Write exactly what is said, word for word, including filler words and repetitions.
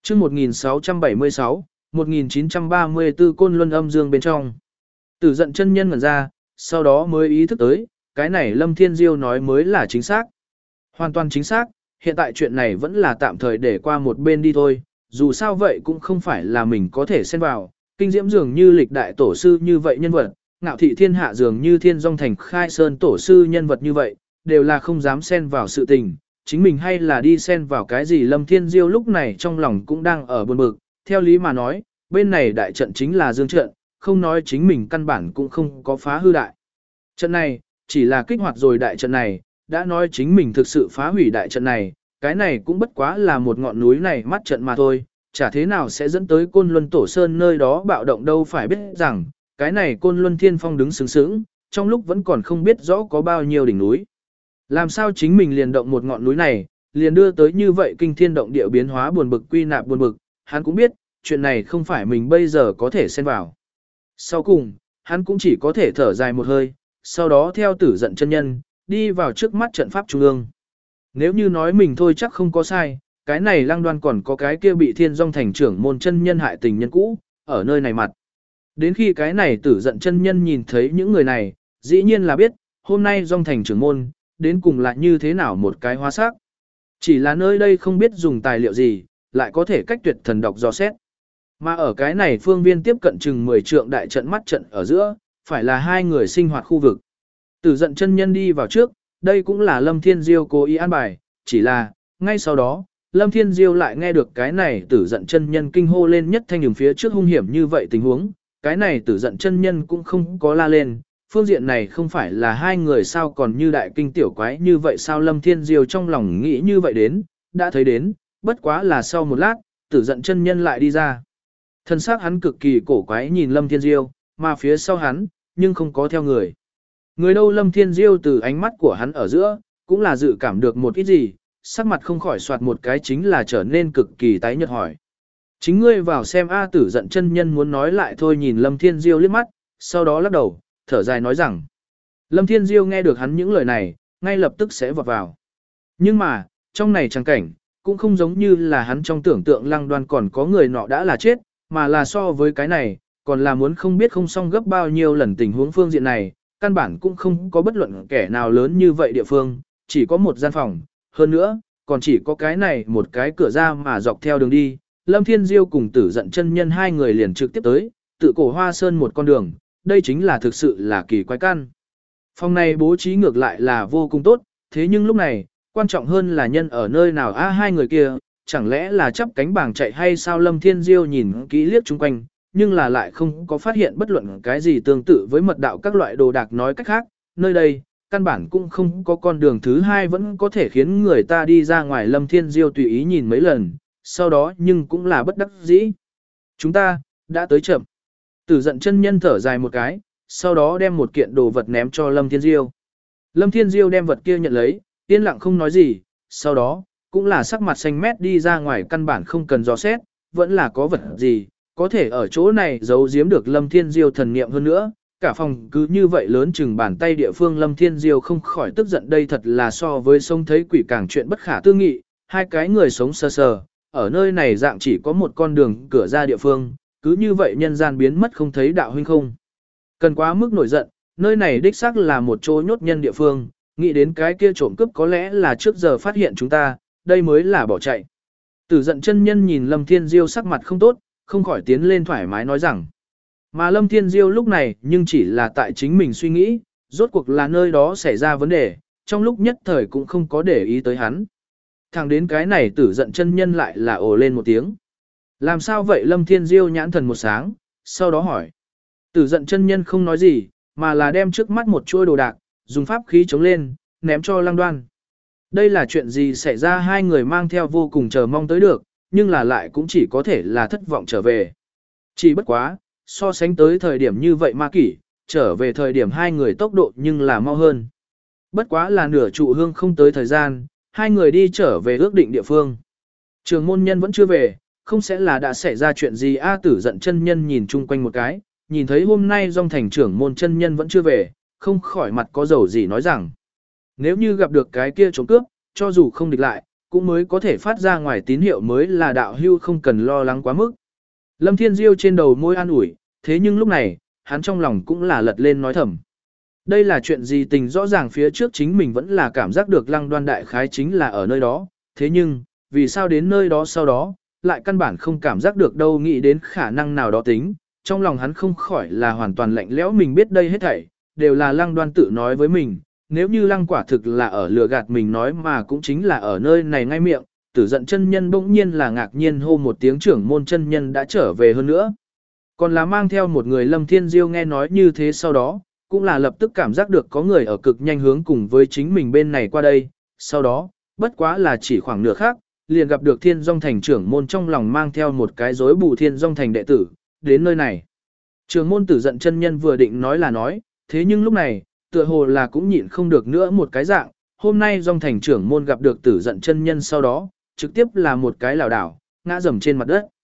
chương một nghìn sáu trăm bảy mươi sáu, một nghìn chín trăm ba mươi tư Côn Luân âm dương bên trong. Tử giận chân nhân ngẩn ra, sau đó mới ý thức tới, cái này Lâm Thiên Diêu nói mới là chính xác. Hoàn toàn chính xác, hiện tại chuyện này vẫn là tạm thời để qua một bên đi thôi, dù sao vậy cũng không phải là mình có thể xen vào, kinh diễm dường như lịch đại tổ sư như vậy nhân vật, ngạo thị thiên hạ dường như thiên dòng thành khai sơn tổ sư nhân vật như vậy, đều là không dám xen vào sự tình, chính mình hay là đi xen vào cái gì. Lâm Thiên Diêu lúc này trong lòng cũng đang ở buồn bực, theo lý mà nói, bên này đại trận chính là dương trận, không nói chính mình căn bản cũng không có phá hư đại. Trận này, chỉ là kích hoạt rồi đại trận này, đã nói chính mình thực sự phá hủy đại trận này, cái này cũng bất quá là một ngọn núi này mắt trận mà thôi, chả thế nào sẽ dẫn tới Côn Luân Tổ Sơn nơi đó bạo động đâu. Phải biết rằng, cái này Côn Luân Thiên Phong đứng sướng sướng, trong lúc vẫn còn không biết rõ có bao nhiêu đỉnh núi. Làm sao chính mình liền động một ngọn núi này, liền đưa tới như vậy kinh thiên động địa biến hóa buồn bực quy nạp buồn bực, hắn cũng biết, chuyện này không phải mình bây giờ có thể xen vào. Sau cùng, hắn cũng chỉ có thể thở dài một hơi, sau đó theo Tử giận chân nhân, đi vào trước mắt trận pháp trung ương. Nếu như nói mình thôi chắc không có sai, cái này Lăng Đoan còn có cái kia bị Thiên Dòng thành trưởng môn chân nhân hại tình nhân cũ, ở nơi này mặt. Đến khi cái này Tử giận chân nhân nhìn thấy những người này, dĩ nhiên là biết, hôm nay Dòng thành trưởng môn, đến cùng là như thế nào một cái hóa sắc. Chỉ là nơi đây không biết dùng tài liệu gì, lại có thể cách tuyệt thần đọc dò xét. Mà ở cái này phương viên tiếp cận chừng mười trượng đại trận mắt trận ở giữa, phải là hai người sinh hoạt khu vực. Tử giận chân nhân đi vào trước, đây cũng là Lâm Thiên Diêu cố ý an bài, chỉ là, ngay sau đó, Lâm Thiên Diêu lại nghe được cái này Tử giận chân nhân kinh hô lên nhất thanh nhường phía trước hung hiểm như vậy tình huống, cái này Tử giận chân nhân cũng không có la lên, phương diện này không phải là hai người sao còn như đại kinh tiểu quái như vậy sao. Lâm Thiên Diêu trong lòng nghĩ như vậy đến, đã thấy đến, bất quá là sau một lát, Tử giận chân nhân lại đi ra. Thân xác hắn cực kỳ cổ quái nhìn Lâm Thiên Diêu, mà phía sau hắn, nhưng không có theo người. Người đâu? Lâm Thiên Diêu từ ánh mắt của hắn ở giữa, cũng là dự cảm được một ít gì, sắc mặt không khỏi soạt một cái chính là trở nên cực kỳ tái nhợt hỏi. Chính ngươi vào xem A. Tử giận chân nhân muốn nói lại thôi nhìn Lâm Thiên Diêu liếc mắt, sau đó lắc đầu, thở dài nói rằng. Lâm Thiên Diêu nghe được hắn những lời này, ngay lập tức sẽ vọt vào. Nhưng mà, trong này chẳng cảnh, cũng không giống như là hắn trong tưởng tượng Lăng Đoan còn có người nọ đã là chết, mà là so với cái này, còn là muốn không biết không xong gấp bao nhiêu lần tình huống phương diện này, căn bản cũng không có bất luận kẻ nào lớn như vậy địa phương, chỉ có một gian phòng, hơn nữa, còn chỉ có cái này một cái cửa ra mà dọc theo đường đi, Lâm Thiên Diêu cùng Tử giận chân nhân hai người liền trực tiếp tới, tự cổ Hoa Sơn một con đường, đây chính là thực sự là kỳ quái căn. Phòng này bố trí ngược lại là vô cùng tốt, thế nhưng lúc này, quan trọng hơn là nhân ở nơi nào a hai người kia, chẳng lẽ là chắp cánh bảng chạy hay sao? Lâm Thiên Diêu nhìn kỹ liếc chung quanh, nhưng là lại không có phát hiện bất luận cái gì tương tự với mật đạo các loại đồ đạc. Nói cách khác, nơi đây, căn bản cũng không có con đường thứ hai vẫn có thể khiến người ta đi ra ngoài. Lâm Thiên Diêu tùy ý nhìn mấy lần, sau đó nhưng cũng là bất đắc dĩ. Chúng ta, đã tới chậm. Tử giận chân nhân thở dài một cái, sau đó đem một kiện đồ vật ném cho Lâm Thiên Diêu. Lâm Thiên Diêu đem vật kia nhận lấy, yên lặng không nói gì, sau đó, cũng là sắc mặt xanh mét đi ra ngoài, căn bản không cần dò xét, vẫn là có vật gì, có thể ở chỗ này giấu giếm được Lâm Thiên Diêu thần niệm. Hơn nữa, cả phòng cứ như vậy lớn chừng bàn tay địa phương. Lâm Thiên Diêu không khỏi tức giận, đây thật là so với sống thấy quỷ càng chuyện bất khả tư nghị, hai cái người sống sờ sờ, ở nơi này dạng chỉ có một con đường cửa ra địa phương, cứ như vậy nhân gian biến mất không thấy. Đạo huynh không cần quá mức nổi giận, nơi này đích xác là một chỗ nhốt nhân địa phương, nghĩ đến cái kia trộm cướp có lẽ là trước giờ phát hiện chúng ta, đây mới là bỏ chạy. Tử giận chân nhân nhìn Lâm Thiên Diêu sắc mặt không tốt, không khỏi tiến lên thoải mái nói rằng. Mà Lâm Thiên Diêu lúc này nhưng chỉ là tại chính mình suy nghĩ, rốt cuộc là nơi đó xảy ra vấn đề, trong lúc nhất thời cũng không có để ý tới hắn. Thẳng đến cái này Tử giận chân nhân lại là ồ lên một tiếng. Làm sao vậy? Lâm Thiên Diêu nhãn thần một sáng, sau đó hỏi. Tử giận chân nhân không nói gì, mà là đem trước mắt một chuôi đồ đạc, dùng pháp khí chống lên, ném cho Lăng Đoan. Đây là chuyện gì xảy ra? Hai người mang theo vô cùng chờ mong tới được, nhưng là lại cũng chỉ có thể là thất vọng trở về. Chỉ bất quá, so sánh tới thời điểm như vậy ma kỷ, trở về thời điểm hai người tốc độ nhưng là mau hơn. Bất quá là nửa trụ hương không tới thời gian, hai người đi trở về ước định địa phương. Trường môn nhân vẫn chưa về, không sẽ là đã xảy ra chuyện gì a? Tử giận chân nhân nhìn chung quanh một cái, nhìn thấy hôm nay Dòng thành trưởng môn chân nhân vẫn chưa về, không khỏi mặt có dầu gì nói rằng. Nếu như gặp được cái kia trộm cướp, cho dù không địch lại, cũng mới có thể phát ra ngoài tín hiệu mới là đạo hưu không cần lo lắng quá mức. Lâm Thiên Diêu trên đầu môi an ủi, thế nhưng lúc này, hắn trong lòng cũng là lật lên nói thầm. Đây là chuyện gì tình rõ ràng phía trước chính mình vẫn là cảm giác được lăng đoan đại khái chính là ở nơi đó, thế nhưng, vì sao đến nơi đó sau đó, lại căn bản không cảm giác được đâu nghĩ đến khả năng nào đó tính, trong lòng hắn không khỏi là hoàn toàn lạnh lẽo mình biết đây hết thảy, đều là lăng đoan tự nói với mình, nếu như lăng quả thực là ở lừa gạt mình nói mà cũng chính là ở nơi này ngay miệng, tử giận chân nhân bỗng nhiên là ngạc nhiên hô một tiếng trưởng môn chân nhân đã trở về hơn nữa. Còn là mang theo một người Lâm Thiên Diêu nghe nói như thế sau đó, cũng là lập tức cảm giác được có người ở cực nhanh hướng cùng với chính mình bên này qua đây, sau đó, bất quá là chỉ khoảng nửa khác, liền gặp được Thiên Dung Thành trưởng môn trong lòng mang theo một cái rối bù Thiên Dung Thành đệ tử, đến nơi này. Trưởng môn tử giận chân nhân vừa định nói là nói, thế nhưng lúc này, tựa hồ là cũng nhịn không được nữa một cái dạng, hôm nay Dung Thành trưởng môn gặp được tử giận chân nhân sau đó, trực tiếp là một cái lảo đảo, ngã dầm trên mặt đất.